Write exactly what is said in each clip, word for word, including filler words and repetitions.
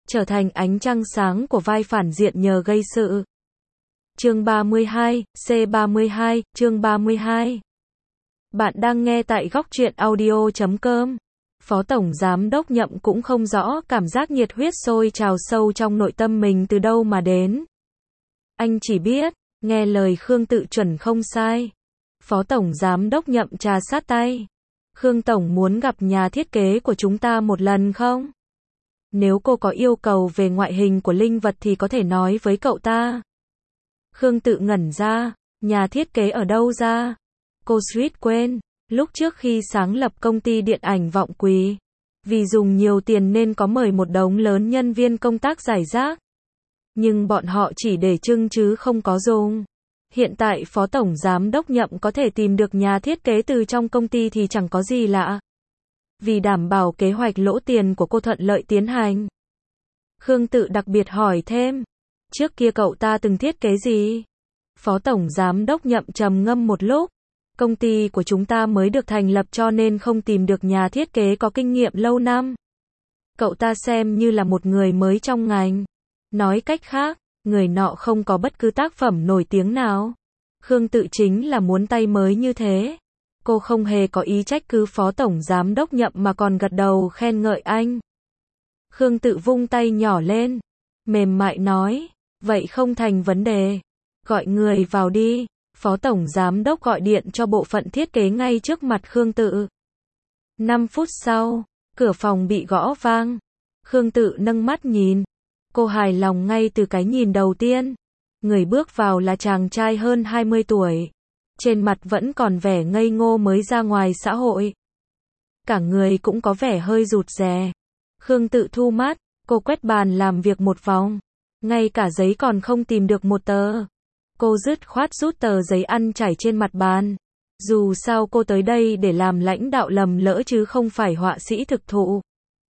trở thành ánh trăng sáng của vai phản diện nhờ gây sự. Chương ba mươi hai, C ba mươi hai, chương ba mươi hai. Bạn đang nghe tại góc truyện audio chấm com. Phó Tổng Giám Đốc Nhậm cũng không rõ cảm giác nhiệt huyết sôi trào sâu trong nội tâm mình từ đâu mà đến. Anh chỉ biết, nghe lời Khương Tự chuẩn không sai. Phó Tổng Giám Đốc Nhậm trà sát tay. Khương Tổng muốn gặp nhà thiết kế của chúng ta một lần không? Nếu cô có yêu cầu về ngoại hình của linh vật thì có thể nói với cậu ta. Khương Tự ngẩn ra, nhà thiết kế ở đâu ra? Cô suýt quên, lúc trước khi sáng lập công ty điện ảnh Vọng Quý, vì dùng nhiều tiền nên có mời một đống lớn nhân viên công tác rải rác. Nhưng bọn họ chỉ để trưng chứ không có dùng. Hiện tại Phó Tổng Giám Đốc Nhậm có thể tìm được nhà thiết kế từ trong công ty thì chẳng có gì lạ. Vì đảm bảo kế hoạch lỗ tiền của cô thuận lợi tiến hành. Khương Tự đặc biệt hỏi thêm, trước kia cậu ta từng thiết kế gì? Phó Tổng Giám Đốc Nhậm trầm ngâm một lúc, công ty của chúng ta mới được thành lập cho nên không tìm được nhà thiết kế có kinh nghiệm lâu năm. Cậu ta xem như là một người mới trong ngành. Nói cách khác, người nọ không có bất cứ tác phẩm nổi tiếng nào. Khương Tự chính là muốn tay mới như thế. Cô không hề có ý trách cứ Phó Tổng Giám Đốc Nhậm mà còn gật đầu khen ngợi anh. Khương Tự vung tay nhỏ lên, mềm mại nói, vậy không thành vấn đề. Gọi người vào đi. Phó Tổng Giám Đốc gọi điện cho bộ phận thiết kế ngay trước mặt Khương Tự. năm phút sau, cửa phòng bị gõ vang. Khương Tự nâng mắt nhìn. Cô hài lòng ngay từ cái nhìn đầu tiên. Người bước vào là chàng trai hơn hai mươi tuổi. Trên mặt vẫn còn vẻ ngây ngô mới ra ngoài xã hội. Cả người cũng có vẻ hơi rụt rè. Khương Tự thu mắt, cô quét bàn làm việc một vòng. Ngay cả giấy còn không tìm được một tờ. Cô dứt khoát rút tờ giấy ăn chảy trên mặt bàn. Dù sao cô tới đây để làm lãnh đạo lầm lỡ chứ không phải họa sĩ thực thụ.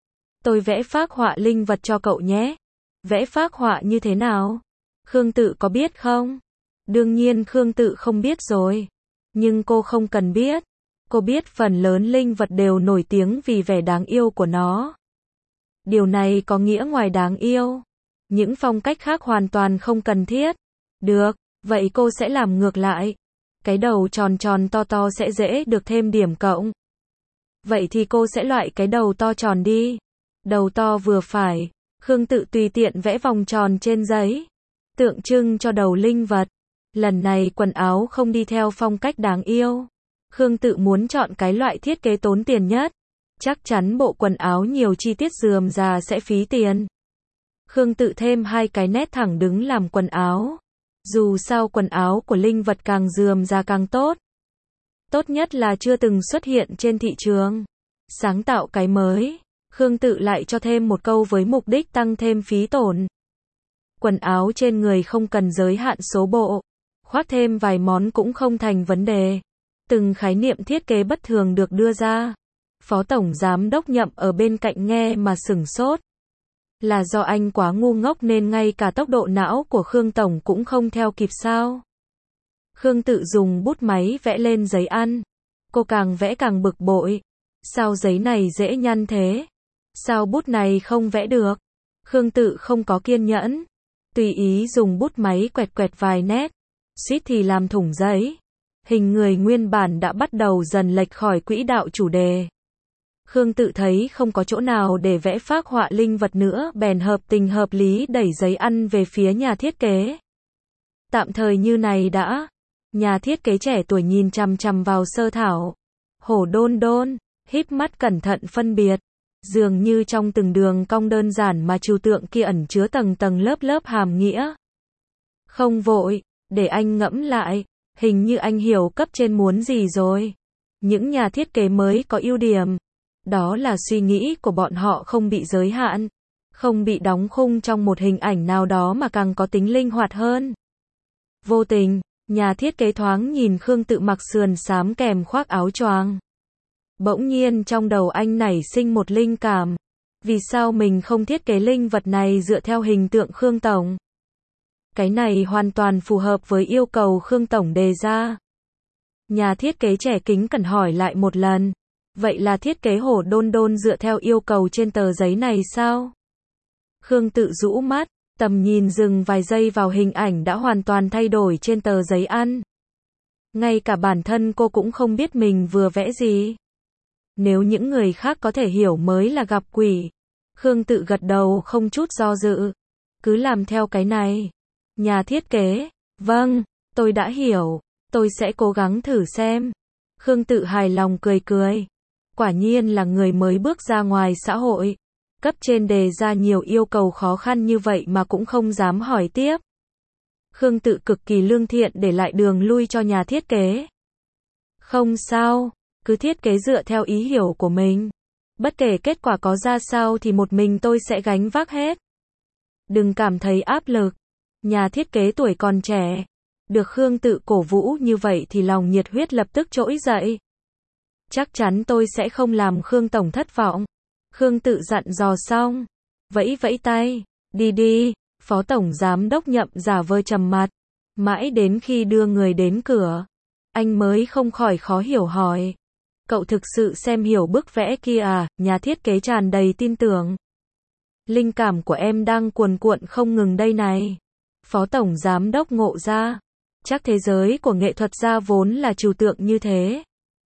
Tôi vẽ phác họa linh vật cho cậu nhé. Vẽ phác họa như thế nào? Khương Tự có biết không? Đương nhiên Khương Tự không biết rồi. Nhưng cô không cần biết. Cô biết phần lớn linh vật đều nổi tiếng vì vẻ đáng yêu của nó. Điều này có nghĩa ngoài đáng yêu, những phong cách khác hoàn toàn không cần thiết. Được, vậy cô sẽ làm ngược lại. Cái đầu tròn tròn to to sẽ dễ được thêm điểm cộng. Vậy thì cô sẽ loại cái đầu to tròn đi. Đầu to vừa phải. Khương Tự tùy tiện vẽ vòng tròn trên giấy, tượng trưng cho đầu linh vật. Lần này quần áo không đi theo phong cách đáng yêu. Khương Tự muốn chọn cái loại thiết kế tốn tiền nhất. Chắc chắn bộ quần áo nhiều chi tiết rườm rà sẽ phí tiền. Khương Tự thêm hai cái nét thẳng đứng làm quần áo. Dù sao quần áo của linh vật càng rườm rà càng tốt. Tốt nhất là chưa từng xuất hiện trên thị trường. Sáng tạo cái mới. Khương Tự lại cho thêm một câu với mục đích tăng thêm phí tổn. Quần áo trên người không cần giới hạn số bộ. Khoác thêm vài món cũng không thành vấn đề. Từng khái niệm thiết kế bất thường được đưa ra. Phó Tổng Giám Đốc Nhậm ở bên cạnh nghe mà sửng sốt. Là do anh quá ngu ngốc nên ngay cả tốc độ não của Khương Tổng cũng không theo kịp sao? Khương Tự dùng bút máy vẽ lên giấy ăn. Cô càng vẽ càng bực bội. Sao giấy này dễ nhăn thế? Sao bút này không vẽ được? Khương Tự không có kiên nhẫn. Tùy ý dùng bút máy quẹt quẹt vài nét. Suýt thì làm thủng giấy. Hình người nguyên bản đã bắt đầu dần lệch khỏi quỹ đạo chủ đề. Khương Tự thấy không có chỗ nào để vẽ phác họa linh vật nữa, bèn hợp tình hợp lý đẩy giấy ăn về phía nhà thiết kế. Tạm thời như này đã. Nhà thiết kế trẻ tuổi nhìn chằm chằm vào sơ thảo. Hổ đôn đôn, híp mắt cẩn thận phân biệt. Dường như trong từng đường cong đơn giản mà trừu tượng kia ẩn chứa tầng tầng lớp lớp hàm nghĩa. Không vội, để anh ngẫm lại. Hình như anh hiểu cấp trên muốn gì rồi. Những nhà thiết kế mới có ưu điểm. Đó là suy nghĩ của bọn họ không bị giới hạn. Không bị đóng khung trong một hình ảnh nào đó mà càng có tính linh hoạt hơn. Vô tình, nhà thiết kế thoáng nhìn Khương Tự mặc sườn xám kèm khoác áo choàng. Bỗng nhiên trong đầu anh nảy sinh một linh cảm. Vì sao mình không thiết kế linh vật này dựa theo hình tượng Khương Tổng? Cái này hoàn toàn phù hợp với yêu cầu Khương Tổng đề ra. Nhà thiết kế trẻ kính cẩn hỏi lại một lần. Vậy là thiết kế hổ đôn đôn dựa theo yêu cầu trên tờ giấy này sao? Khương Tự rũ mắt, tầm nhìn dừng vài giây vào hình ảnh đã hoàn toàn thay đổi trên tờ giấy ăn. Ngay cả bản thân cô cũng không biết mình vừa vẽ gì. Nếu những người khác có thể hiểu mới là gặp quỷ. Khương Tự gật đầu không chút do dự. Cứ làm theo cái này. Nhà thiết kế, vâng, tôi đã hiểu, tôi sẽ cố gắng thử xem. Khương Tự hài lòng cười cười. Quả nhiên là người mới bước ra ngoài xã hội. Cấp trên đề ra nhiều yêu cầu khó khăn như vậy mà cũng không dám hỏi tiếp. Khương Tự cực kỳ lương thiện để lại đường lui cho nhà thiết kế. Không sao, cứ thiết kế dựa theo ý hiểu của mình. Bất kể kết quả có ra sao thì một mình tôi sẽ gánh vác hết. Đừng cảm thấy áp lực. Nhà thiết kế tuổi còn trẻ. Được Khương Tự cổ vũ như vậy thì lòng nhiệt huyết lập tức trỗi dậy. Chắc chắn tôi sẽ không làm Khương Tổng thất vọng. Khương Tự dặn dò xong. Vẫy vẫy tay. Đi đi. Phó Tổng Giám Đốc Nhậm giả vờ trầm mặt. Mãi đến khi đưa người đến cửa. Anh mới không khỏi khó hiểu hỏi. Cậu thực sự xem hiểu bức vẽ kia à? Nhà thiết kế tràn đầy tin tưởng. Linh cảm của em đang cuồn cuộn không ngừng đây này. Phó Tổng Giám Đốc ngộ ra. Chắc thế giới của nghệ thuật gia vốn là trừu tượng như thế.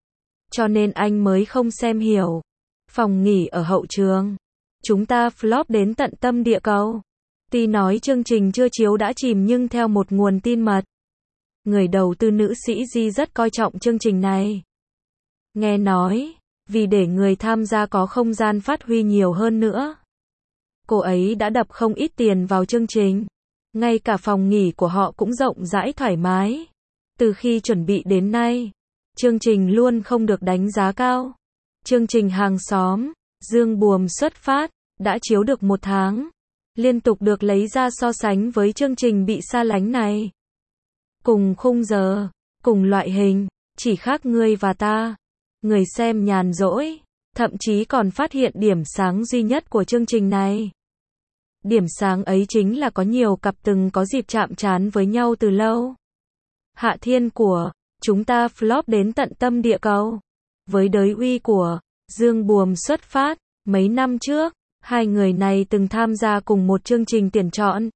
Cho nên anh mới không xem hiểu. Phòng nghỉ ở hậu trường. Chúng ta flop đến tận tâm địa cầu. Tuy nói chương trình chưa chiếu đã chìm nhưng theo một nguồn tin mật. Người đầu tư nữ sĩ Di rất coi trọng chương trình này. Nghe nói, vì để người tham gia có không gian phát huy nhiều hơn nữa. Cô ấy đã đập không ít tiền vào chương trình. Ngay cả phòng nghỉ của họ cũng rộng rãi thoải mái. Từ khi chuẩn bị đến nay, chương trình luôn không được đánh giá cao. Chương trình Hàng xóm, Dương Buồm xuất phát, đã chiếu được một tháng. Liên tục được lấy ra so sánh với chương trình Bị xa lánh này. Cùng khung giờ, cùng loại hình, chỉ khác ngươi và ta. Người xem nhàn rỗi, thậm chí còn phát hiện điểm sáng duy nhất của chương trình này. Điểm sáng ấy chính là có nhiều cặp từng có dịp chạm trán với nhau từ lâu. Hạ Thiên của chúng ta flop đến tận tâm địa cầu. Với đới uy của Dương Buồm xuất phát, mấy năm trước, hai người này từng tham gia cùng một chương trình tuyển chọn.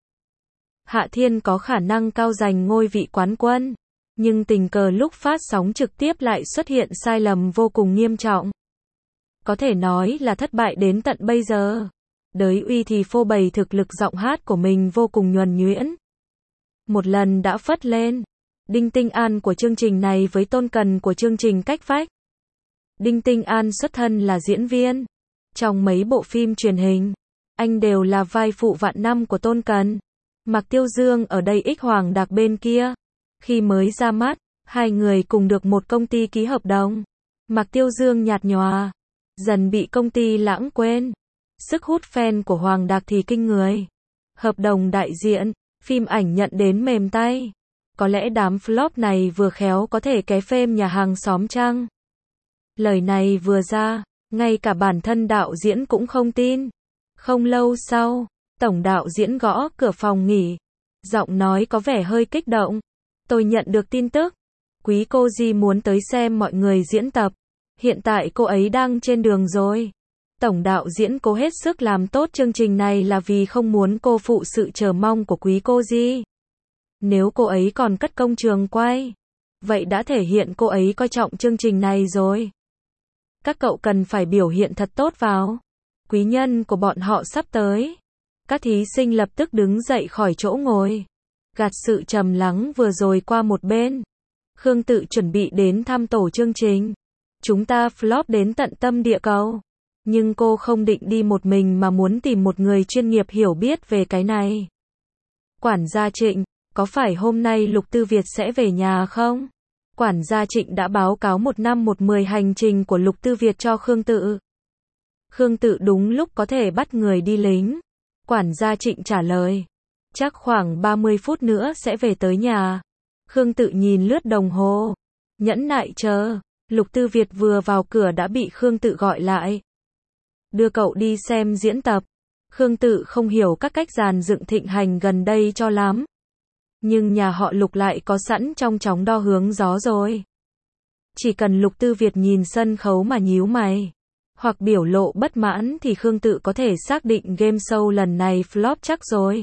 Hạ Thiên có khả năng cao giành ngôi vị quán quân, nhưng tình cờ lúc phát sóng trực tiếp lại xuất hiện sai lầm vô cùng nghiêm trọng. Có thể nói là thất bại đến tận bây giờ. Đới uy thì phô bày thực lực giọng hát của mình vô cùng nhuần nhuyễn. Một lần đã phất lên. Đinh Tinh An của chương trình này với Tôn Cần của chương trình Cách Vách. Đinh Tinh An xuất thân là diễn viên. Trong mấy bộ phim truyền hình, anh đều là vai phụ vạn năm của Tôn Cần. Mạc Tiêu Dương ở đây ích Hoàng Đạc bên kia. Khi mới ra mắt, hai người cùng được một công ty ký hợp đồng. Mạc Tiêu Dương nhạt nhòa, dần bị công ty lãng quên. Sức hút fan của Hoàng Đạc thì kinh người. Hợp đồng đại diện, phim ảnh nhận đến mềm tay. Có lẽ đám flop này vừa khéo có thể ké phêm nhà hàng xóm chăng? Lời này vừa ra, ngay cả bản thân đạo diễn cũng không tin. Không lâu sau, tổng đạo diễn gõ cửa phòng nghỉ. Giọng nói có vẻ hơi kích động. Tôi nhận được tin tức. Quý cô Di muốn tới xem mọi người diễn tập. Hiện tại cô ấy đang trên đường rồi. Tổng đạo diễn cố hết sức làm tốt chương trình này là vì không muốn cô phụ sự chờ mong của quý cô Di. Nếu cô ấy còn cất công trường quay, vậy đã thể hiện cô ấy coi trọng chương trình này rồi. Các cậu cần phải biểu hiện thật tốt vào. Quý nhân của bọn họ sắp tới. Các thí sinh lập tức đứng dậy khỏi chỗ ngồi. Gạt sự trầm lắng vừa rồi qua một bên. Khương Tự chuẩn bị đến thăm tổ chương trình. Chúng ta flop đến tận tâm địa cầu. Nhưng cô không định đi một mình mà muốn tìm một người chuyên nghiệp hiểu biết về cái này. Quản gia Trịnh, có phải hôm nay Lục Tư Việt sẽ về nhà không? Quản gia Trịnh đã báo cáo một năm một mười hành trình của Lục Tư Việt cho Khương Tự. Khương Tự đúng lúc có thể bắt người đi lính. Quản gia Trịnh trả lời. Chắc khoảng ba mươi phút nữa sẽ về tới nhà. Khương Tự nhìn lướt đồng hồ. Nhẫn nại chờ. Lục Tư Việt vừa vào cửa đã bị Khương Tự gọi lại. Đưa cậu đi xem diễn tập. Khương Tự không hiểu các cách dàn dựng thịnh hành gần đây cho lắm. Nhưng nhà họ Lục lại có sẵn trong chóng đo hướng gió rồi. Chỉ cần Lục Tư Việt nhìn sân khấu mà nhíu mày. hoặc biểu lộ bất mãn thì Khương Tự có thể xác định game show lần này flop chắc rồi.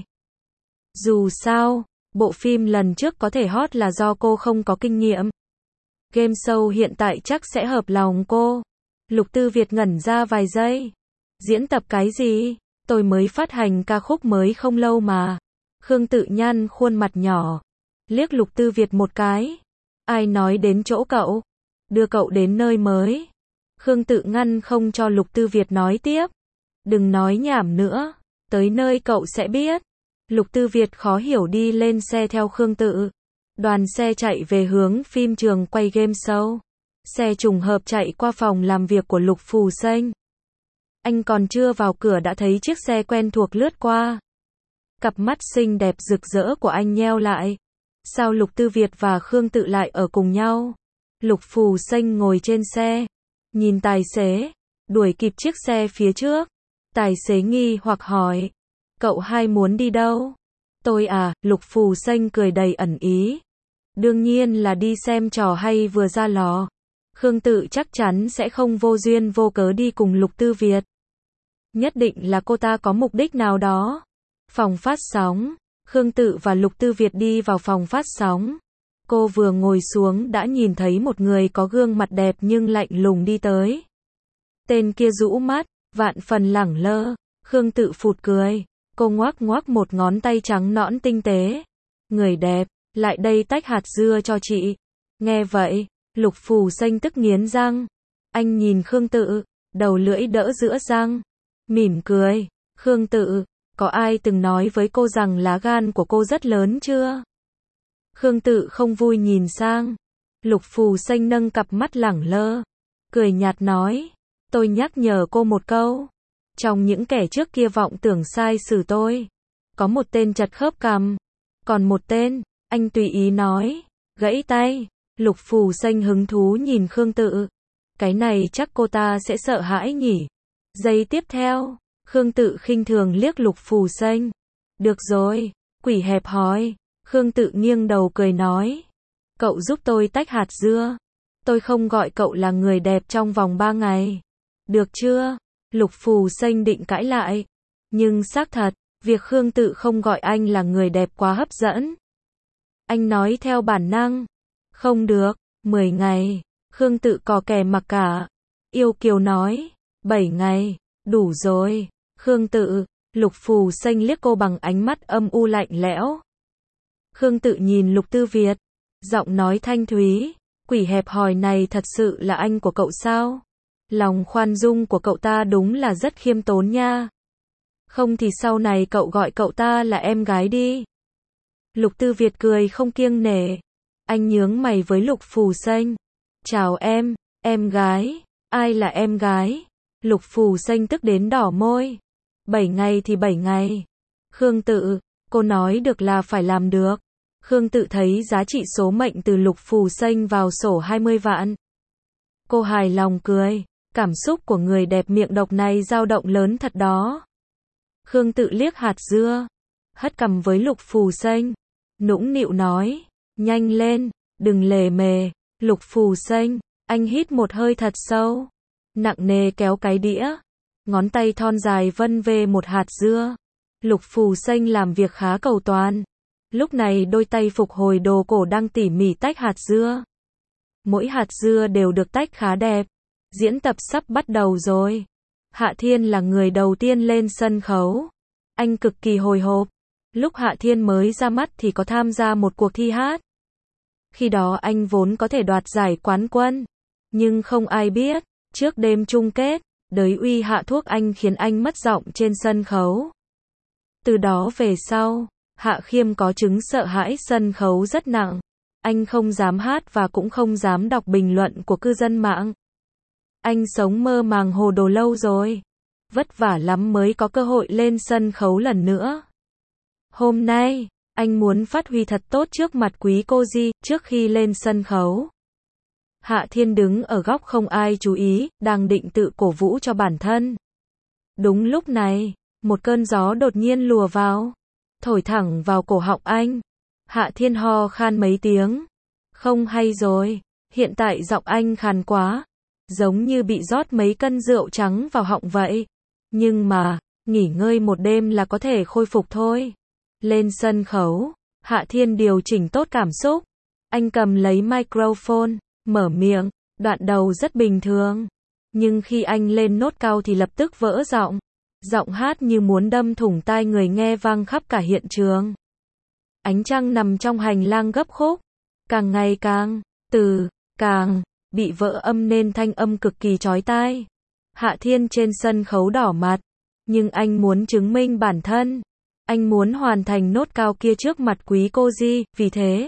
Dù sao, bộ phim lần trước có thể hot là do cô không có kinh nghiệm. Game show hiện tại chắc sẽ hợp lòng cô. Lục Tư Việt ngẩn ra vài giây. Diễn tập cái gì? Tôi mới phát hành ca khúc mới không lâu mà. Khương Tự nhăn khuôn mặt nhỏ, liếc Lục Tư Việt một cái. Ai nói đến chỗ cậu? Đưa cậu đến nơi mới. Khương Tự ngăn không cho Lục Tư Việt nói tiếp. Đừng nói nhảm nữa, tới nơi cậu sẽ biết. Lục Tư Việt khó hiểu đi lên xe theo Khương Tự. Đoàn xe chạy về hướng phim trường quay game show. Xe trùng hợp chạy qua phòng làm việc của Lục Phù Sênh. Anh còn chưa vào cửa đã thấy chiếc xe quen thuộc lướt qua. Cặp mắt xinh đẹp rực rỡ của anh nheo lại. Sao Lục Tư Việt và Khương Tự lại ở cùng nhau? Lục Phù Sênh ngồi trên xe, nhìn tài xế, đuổi kịp chiếc xe phía trước. Tài xế nghi hoặc hỏi, cậu hai muốn đi đâu? Tôi à, Lục Phù Sênh cười đầy ẩn ý. Đương nhiên là đi xem trò hay vừa ra lò. Khương Tự chắc chắn sẽ không vô duyên vô cớ đi cùng Lục Tư Việt. Nhất định là cô ta có mục đích nào đó. Phòng phát sóng. Khương Tự và Lục Tư Việt đi vào phòng phát sóng. Cô vừa ngồi xuống đã nhìn thấy một người có gương mặt đẹp nhưng lạnh lùng đi tới. Tên kia rũ mắt, vạn phần lẳng lơ. Khương Tự phụt cười. Cô ngoác ngoác một ngón tay trắng nõn tinh tế. Người đẹp, lại đây tách hạt dưa cho chị. Nghe vậy, Lục Phù Sênh tức nghiến răng. Anh nhìn Khương Tự, đầu lưỡi đỡ giữa răng. Mỉm cười. Khương Tự, có ai từng nói với cô rằng lá gan của cô rất lớn chưa? Khương Tự không vui nhìn sang. Lục Phù Sênh nâng cặp mắt lẳng lơ, cười nhạt nói, tôi nhắc nhở cô một câu. Trong những kẻ trước kia vọng tưởng sai xử tôi, có một tên chật khớp cằm, còn một tên, anh tùy ý nói, gãy tay. Lục Phù Sênh hứng thú nhìn Khương Tự. Cái này chắc cô ta sẽ sợ hãi nhỉ. Giây tiếp theo, Khương Tự khinh thường liếc Lục Phù Sênh. Được rồi, quỷ hẹp hòi. Khương Tự nghiêng đầu cười nói. Cậu giúp tôi tách hạt dưa. Tôi không gọi cậu là người đẹp trong vòng ba ngày. Được chưa? Lục Phù Sênh định cãi lại. Nhưng xác thật, việc Khương Tự không gọi anh là người đẹp quá hấp dẫn. Anh nói theo bản năng. Không được, mười ngày. Khương Tự cò kè mặc cả. Yêu kiều nói. Bảy ngày, đủ rồi. Khương Tự, Lục Phù Sênh liếc cô bằng ánh mắt âm u lạnh lẽo. Khương Tự nhìn Lục Tư Việt, giọng nói thanh thúy, quỷ hẹp hòi này thật sự là anh của cậu sao? Lòng khoan dung của cậu ta đúng là rất khiêm tốn nha. Không thì sau này cậu gọi cậu ta là em gái đi. Lục Tư Việt cười không kiêng nể. Anh nhướng mày với Lục Phù Sênh. Chào em, em gái. Ai là em gái? Lục Phù Sênh tức đến đỏ môi. Bảy ngày thì bảy ngày. Khương Tự, cô nói được là phải làm được. Khương Tự thấy giá trị số mệnh từ Lục Phù Sênh vào sổ hai mươi vạn. Cô hài lòng cười. Cảm xúc của người đẹp miệng độc này dao động lớn thật đó. Khương Tự liếc hạt dưa, hất cằm với Lục Phù Sênh, nũng nịu nói, nhanh lên, đừng lề mề. Lục Phù Sênh, anh hít một hơi thật sâu, nặng nề kéo cái đĩa, ngón tay thon dài vân về một hạt dưa. Lục Phù Sênh làm việc khá cầu toàn. Lúc này đôi tay phục hồi đồ cổ đang tỉ mỉ tách hạt dưa. Mỗi hạt dưa đều được tách khá đẹp. Diễn tập sắp bắt đầu rồi. Hạ Thiên là người đầu tiên lên sân khấu. Anh cực kỳ hồi hộp. Lúc Hạ Thiên mới ra mắt thì có tham gia một cuộc thi hát. Khi đó anh vốn có thể đoạt giải quán quân. Nhưng không ai biết, trước đêm chung kết, đới uy hạ thuốc anh khiến anh mất giọng trên sân khấu. Từ đó về sau, Hạ Khiêm có chứng sợ hãi sân khấu rất nặng. Anh không dám hát và cũng không dám đọc bình luận của cư dân mạng. Anh sống mơ màng hồ đồ lâu rồi. Vất vả lắm mới có cơ hội lên sân khấu lần nữa. Hôm nay, anh muốn phát huy thật tốt trước mặt quý cô Di, trước khi lên sân khấu. Hạ Thiên đứng ở góc không ai chú ý, đang định tự cổ vũ cho bản thân. Đúng lúc này, một cơn gió đột nhiên lùa vào, thổi thẳng vào cổ họng anh. Hạ Thiên ho khan mấy tiếng. Không hay rồi, hiện tại giọng anh khàn quá. giống như bị rót mấy cân rượu trắng vào họng vậy. Nhưng mà, nghỉ ngơi một đêm là có thể khôi phục thôi. Lên sân khấu, Hạ Thiên điều chỉnh tốt cảm xúc. Anh cầm lấy microphone, mở miệng, đoạn đầu rất bình thường. Nhưng khi anh lên nốt cao thì lập tức vỡ giọng. Giọng hát như muốn đâm thủng tai người nghe vang khắp cả hiện trường. Ánh trăng nằm trong hành lang gấp khúc. Càng ngày càng, từ, càng, bị vỡ âm nên thanh âm cực kỳ chói tai. Hạ Thiên trên sân khấu đỏ mặt. Nhưng anh muốn chứng minh bản thân. Anh muốn hoàn thành nốt cao kia trước mặt quý cô Di, vì thế.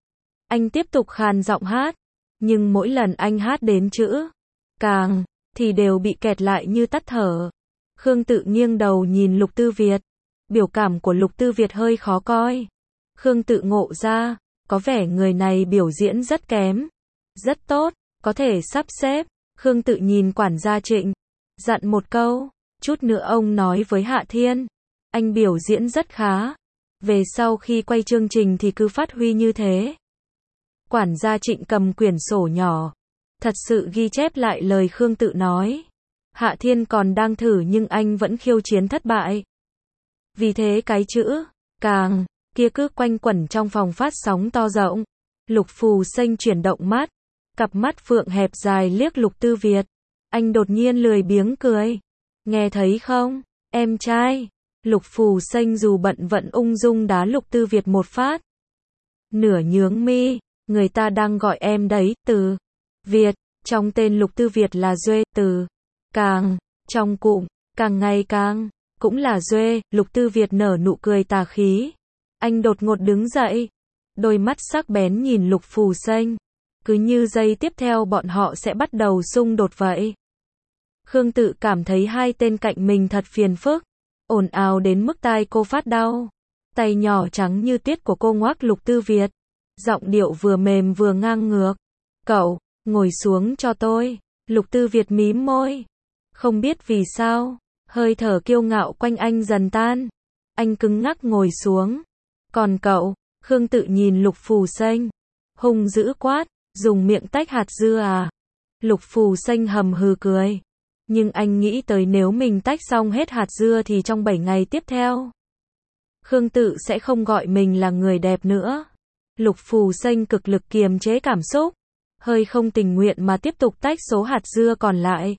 Anh tiếp tục khàn giọng hát. Nhưng mỗi lần anh hát đến chữ càng, thì đều bị kẹt lại như tắt thở. Khương Tự nghiêng đầu nhìn Lục Tư Việt. Biểu cảm của Lục Tư Việt hơi khó coi. Khương Tự ngộ ra, có vẻ người này biểu diễn rất kém. Rất tốt, có thể sắp xếp. Khương Tự nhìn quản gia Trịnh. Dặn một câu, chút nữa ông nói với Hạ Thiên. Anh biểu diễn rất khá. Về sau khi quay chương trình thì cứ phát huy như thế. Quản gia Trịnh cầm quyển sổ nhỏ. Thật sự ghi chép lại lời Khương Tự nói. Hạ Thiên còn đang thử nhưng anh vẫn khiêu chiến thất bại. Vì thế cái chữ càng kia cứ quanh quẩn trong phòng phát sóng to rộng. Lục Phù Xanh chuyển động mắt. Cặp mắt phượng hẹp dài liếc Lục Tư Việt. Anh đột nhiên lười biếng cười. Nghe thấy không, em trai? Lục Phù Xanh dù bận vẫn ung dung đá Lục Tư Việt một phát. Nửa nhướng mi, người ta đang gọi em đấy, Từ Việt, trong tên Lục Tư Việt là Duê, Từ càng, trong cụm, càng ngày càng, cũng là Duê. Lục Tư Việt nở nụ cười tà khí. Anh đột ngột đứng dậy. Đôi mắt sắc bén nhìn Lục Phù Xanh. Cứ như giây tiếp theo bọn họ sẽ bắt đầu xung đột vậy. Khương Tự cảm thấy hai tên cạnh mình thật phiền phức. Ồn ào đến mức tai cô phát đau. Tay nhỏ trắng như tuyết của cô ngoác Lục Tư Việt. Giọng điệu vừa mềm vừa ngang ngược. Cậu, ngồi xuống cho tôi. Lục Tư Việt mím môi. Không biết vì sao, hơi thở kiêu ngạo quanh anh dần tan. Anh cứng ngắc ngồi xuống. Còn cậu, Khương Tự nhìn Lục Phù Xanh. Hung dữ quát, dùng miệng tách hạt dưa à? Lục Phù Xanh hầm hừ cười. Nhưng anh nghĩ tới nếu mình tách xong hết hạt dưa thì trong bảy ngày tiếp theo, Khương Tự sẽ không gọi mình là người đẹp nữa. Lục Phù Xanh cực lực kiềm chế cảm xúc. Hơi không tình nguyện mà tiếp tục tách số hạt dưa còn lại.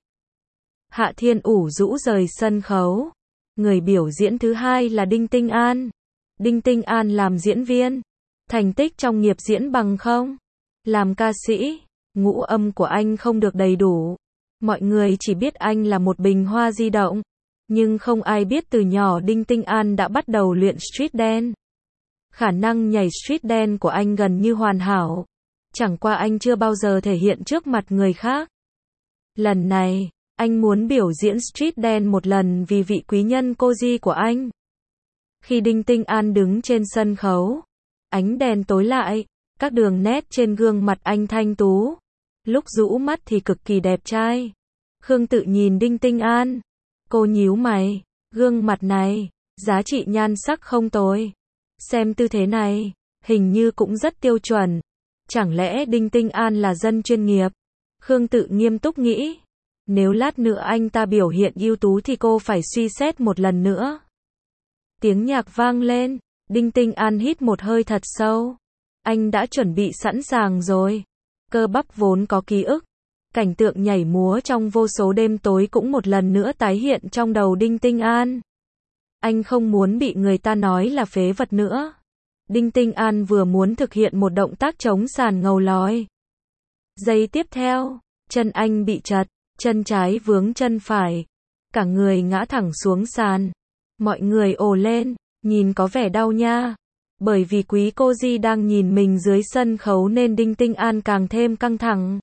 Hạ Thiên ủ rũ rời sân khấu. Người biểu diễn thứ hai là Đinh Tinh An. Đinh Tinh An làm diễn viên. Thành tích trong nghiệp diễn bằng không. Làm ca sĩ, ngũ âm của anh không được đầy đủ. Mọi người chỉ biết anh là một bình hoa di động. Nhưng không ai biết từ nhỏ Đinh Tinh An đã bắt đầu luyện street dance. Khả năng nhảy street dance của anh gần như hoàn hảo. Chẳng qua anh chưa bao giờ thể hiện trước mặt người khác. Lần này, anh muốn biểu diễn street dance một lần vì vị quý nhân cô Di của anh. Khi Đinh Tinh An đứng trên sân khấu, ánh đèn tối lại, các đường nét trên gương mặt anh thanh tú. Lúc rũ mắt thì cực kỳ đẹp trai. Khương Tự nhìn Đinh Tinh An. Cô nhíu mày, gương mặt này, giá trị nhan sắc không tồi. Xem tư thế này, hình như cũng rất tiêu chuẩn. Chẳng lẽ Đinh Tinh An là dân chuyên nghiệp? Khương Tự nghiêm túc nghĩ. Nếu lát nữa anh ta biểu hiện ưu tú thì cô phải suy xét một lần nữa. Tiếng nhạc vang lên. Đinh Tinh An hít một hơi thật sâu. Anh đã chuẩn bị sẵn sàng rồi. Cơ bắp vốn có ký ức. Cảnh tượng nhảy múa trong vô số đêm tối cũng một lần nữa tái hiện trong đầu Đinh Tinh An. Anh không muốn bị người ta nói là phế vật nữa. Đinh Tinh An vừa muốn thực hiện một động tác chống sàn ngầu lòi. Giây tiếp theo, chân anh bị trật, chân trái vướng chân phải. Cả người ngã thẳng xuống sàn. Mọi người ồ lên, nhìn có vẻ đau nha. Bởi vì quý cô Di đang nhìn mình dưới sân khấu nên Đinh Tinh An càng thêm căng thẳng.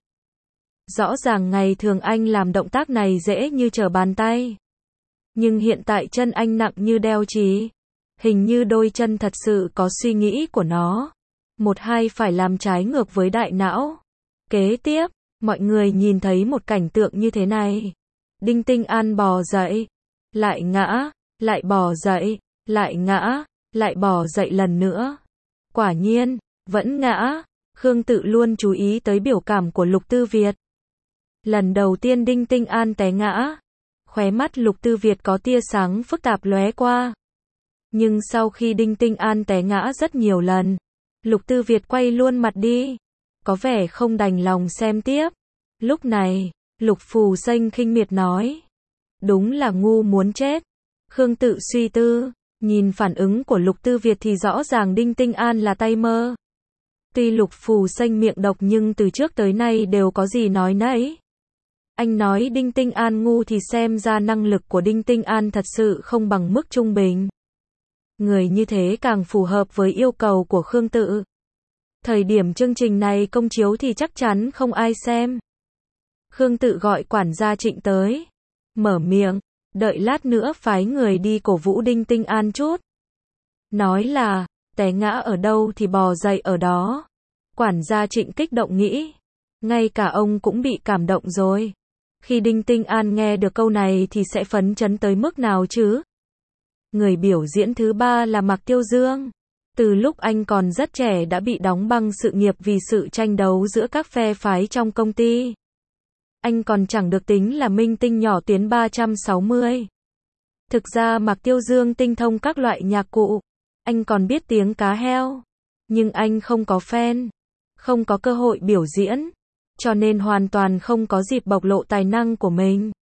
Rõ ràng ngày thường anh làm động tác này dễ như trở bàn tay. Nhưng hiện tại chân anh nặng như đeo chì. Hình như đôi chân thật sự có suy nghĩ của nó. Một hai phải làm trái ngược với đại não. Kế tiếp, mọi người nhìn thấy một cảnh tượng như thế này. Đinh Tinh An bò dậy, lại ngã, lại bò dậy, lại ngã, lại bò dậy lần nữa. Quả nhiên, vẫn ngã. Khương Tự luôn chú ý tới biểu cảm của Lục Tư Việt. Lần đầu tiên Đinh Tinh An té ngã, khóe mắt Lục Tư Việt có tia sáng phức tạp lóe qua. Nhưng sau khi Đinh Tinh An té ngã rất nhiều lần, Lục Tư Việt quay luôn mặt đi, có vẻ không đành lòng xem tiếp. Lúc này, Lục Phù Xanh khinh miệt nói, đúng là ngu muốn chết. Khương Tự suy tư, nhìn phản ứng của Lục Tư Việt thì rõ ràng Đinh Tinh An là tay mơ. Tuy Lục Phù Xanh miệng độc nhưng từ trước tới nay đều có gì nói nấy. Anh nói Đinh Tinh An ngu thì xem ra năng lực của Đinh Tinh An thật sự không bằng mức trung bình. Người như thế càng phù hợp với yêu cầu của Khương Tự. Thời điểm chương trình này công chiếu thì chắc chắn không ai xem. Khương Tự gọi quản gia Trịnh tới, mở miệng, đợi lát nữa phái người đi cổ vũ Đinh Tinh An chút. Nói là, té ngã ở đâu thì bò dậy ở đó. Quản gia Trịnh kích động nghĩ, ngay cả ông cũng bị cảm động rồi. Khi Đinh Tinh An nghe được câu này thì sẽ phấn chấn tới mức nào chứ? Người biểu diễn thứ ba là Mạc Tiêu Dương. Từ lúc anh còn rất trẻ đã bị đóng băng sự nghiệp vì sự tranh đấu giữa các phe phái trong công ty. Anh còn chẳng được tính là minh tinh nhỏ tuyến ba trăm sáu mươi. Thực ra Mạc Tiêu Dương tinh thông các loại nhạc cụ. Anh còn biết tiếng cá heo. Nhưng anh không có fan, không có cơ hội biểu diễn, cho nên hoàn toàn không có dịp bộc lộ tài năng của mình.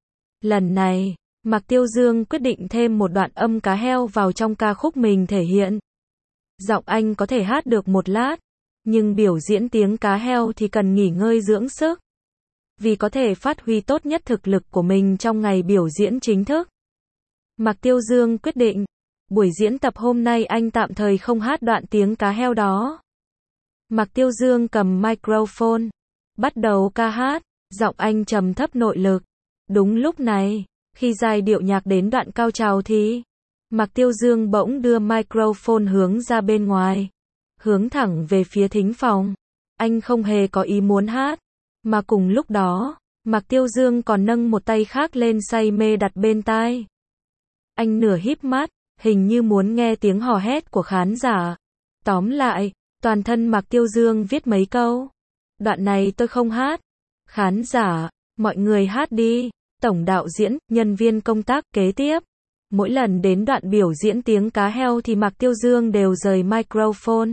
Lần này, Mạc Tiêu Dương quyết định thêm một đoạn âm cá heo vào trong ca khúc mình thể hiện. Giọng anh có thể hát được một lát, nhưng biểu diễn tiếng cá heo thì cần nghỉ ngơi dưỡng sức. Vì có thể phát huy tốt nhất thực lực của mình trong ngày biểu diễn chính thức. Mạc Tiêu Dương quyết định, buổi diễn tập hôm nay anh tạm thời không hát đoạn tiếng cá heo đó. Mạc Tiêu Dương cầm microphone, bắt đầu ca hát, giọng anh trầm thấp nội lực. Đúng lúc này, khi giai điệu nhạc đến đoạn cao trào thì Mạc Tiêu Dương bỗng đưa microphone hướng ra bên ngoài, hướng thẳng về phía thính phòng. Anh không hề có ý muốn hát, mà cùng lúc đó, Mạc Tiêu Dương còn nâng một tay khác lên say mê đặt bên tai. Anh nửa híp mắt, hình như muốn nghe tiếng hò hét của khán giả. Tóm lại, toàn thân Mạc Tiêu Dương viết mấy câu. Đoạn này tôi không hát. Khán giả, mọi người hát đi. Tổng đạo diễn, nhân viên công tác kế tiếp. Mỗi lần đến đoạn biểu diễn tiếng cá heo thì Mạc Tiêu Dương đều rời microphone.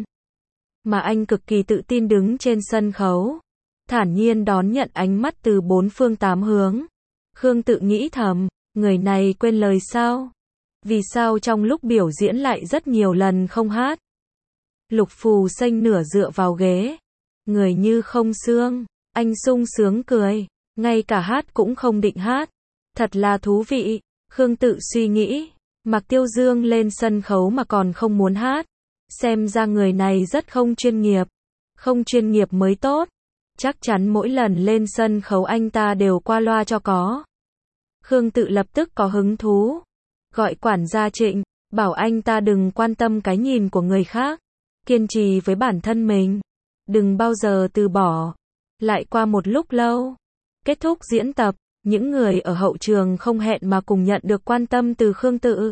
Mà anh cực kỳ tự tin đứng trên sân khấu, thản nhiên đón nhận ánh mắt từ bốn phương tám hướng. Khương Tự nghĩ thầm, người này quên lời sao? Vì sao trong lúc biểu diễn lại rất nhiều lần không hát? Lục Phù Xanh nửa dựa vào ghế, người như không xương. Anh sung sướng cười, ngay cả hát cũng không định hát. Thật là thú vị. Khương Tự suy nghĩ, Mạc Tiêu Dương lên sân khấu mà còn không muốn hát. Xem ra người này rất không chuyên nghiệp. Không chuyên nghiệp mới tốt. Chắc chắn mỗi lần lên sân khấu anh ta đều qua loa cho có. Khương Tự lập tức có hứng thú. Gọi quản gia Trịnh, bảo anh ta đừng quan tâm cái nhìn của người khác. Kiên trì với bản thân mình. Đừng bao giờ từ bỏ. Lại qua một lúc lâu. Kết thúc diễn tập, những người ở hậu trường không hẹn mà cùng nhận được quan tâm từ Khương Tự.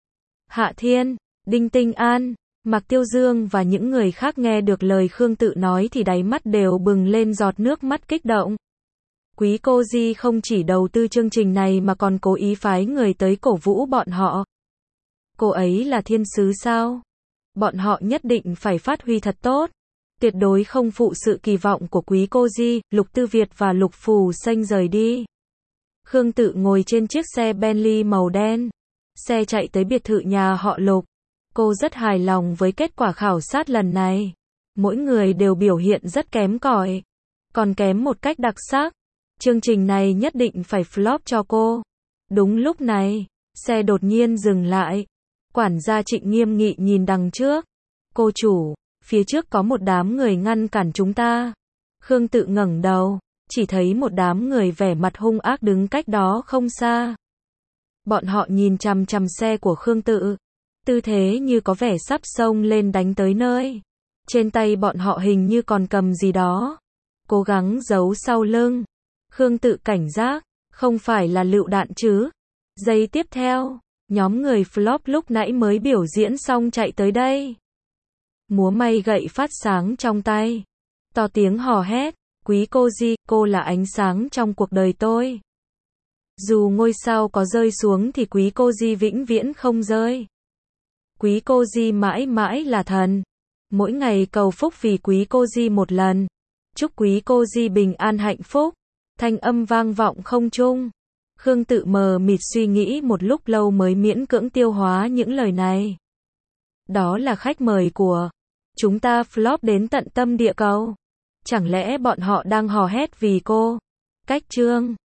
Hạ Thiên, Đinh Tinh An, Mạc Tiêu Dương và những người khác nghe được lời Khương Tự nói thì đáy mắt đều bừng lên giọt nước mắt kích động. Quý cô Di không chỉ đầu tư chương trình này mà còn cố ý phái người tới cổ vũ bọn họ. Cô ấy là thiên sứ sao? Bọn họ nhất định phải phát huy thật tốt. Tuyệt đối không phụ sự kỳ vọng của quý cô Di. Lục Tư Việt và Lục Phù Xanh rời đi. Khương Tự ngồi trên chiếc xe Bentley màu đen. Xe chạy tới biệt thự nhà họ Lục. Cô rất hài lòng với kết quả khảo sát lần này. Mỗi người đều biểu hiện rất kém cỏi. Còn kém một cách đặc sắc. Chương trình này nhất định phải flop cho cô. Đúng lúc này, xe đột nhiên dừng lại. Quản gia Trịnh nghiêm nghị nhìn đằng trước. Cô chủ, phía trước có một đám người ngăn cản chúng ta. Khương Tự ngẩng đầu, chỉ thấy một đám người vẻ mặt hung ác đứng cách đó không xa. Bọn họ nhìn chằm chằm xe của Khương Tự. Tư thế như có vẻ sắp xông lên đánh tới nơi. Trên tay bọn họ hình như còn cầm gì đó. Cố gắng giấu sau lưng. Khương Tự cảnh giác, không phải là lựu đạn chứ. Giây tiếp theo, nhóm người flop lúc nãy mới biểu diễn xong chạy tới đây. Múa may gậy phát sáng trong tay. To tiếng hò hét, Quý cô Di, cô là ánh sáng trong cuộc đời tôi. Dù ngôi sao có rơi xuống thì quý cô Di vĩnh viễn không rơi. Quý cô Di mãi mãi là thần. Mỗi ngày cầu phúc vì quý cô Di một lần. Chúc quý cô Di bình an hạnh phúc. Thanh âm vang vọng không trung. Khương Tự mờ mịt suy nghĩ một lúc lâu mới miễn cưỡng tiêu hóa những lời này. Đó là khách mời của chúng ta flop đến tận tâm địa cầu. Chẳng lẽ bọn họ đang hò hét vì cô? Cách chương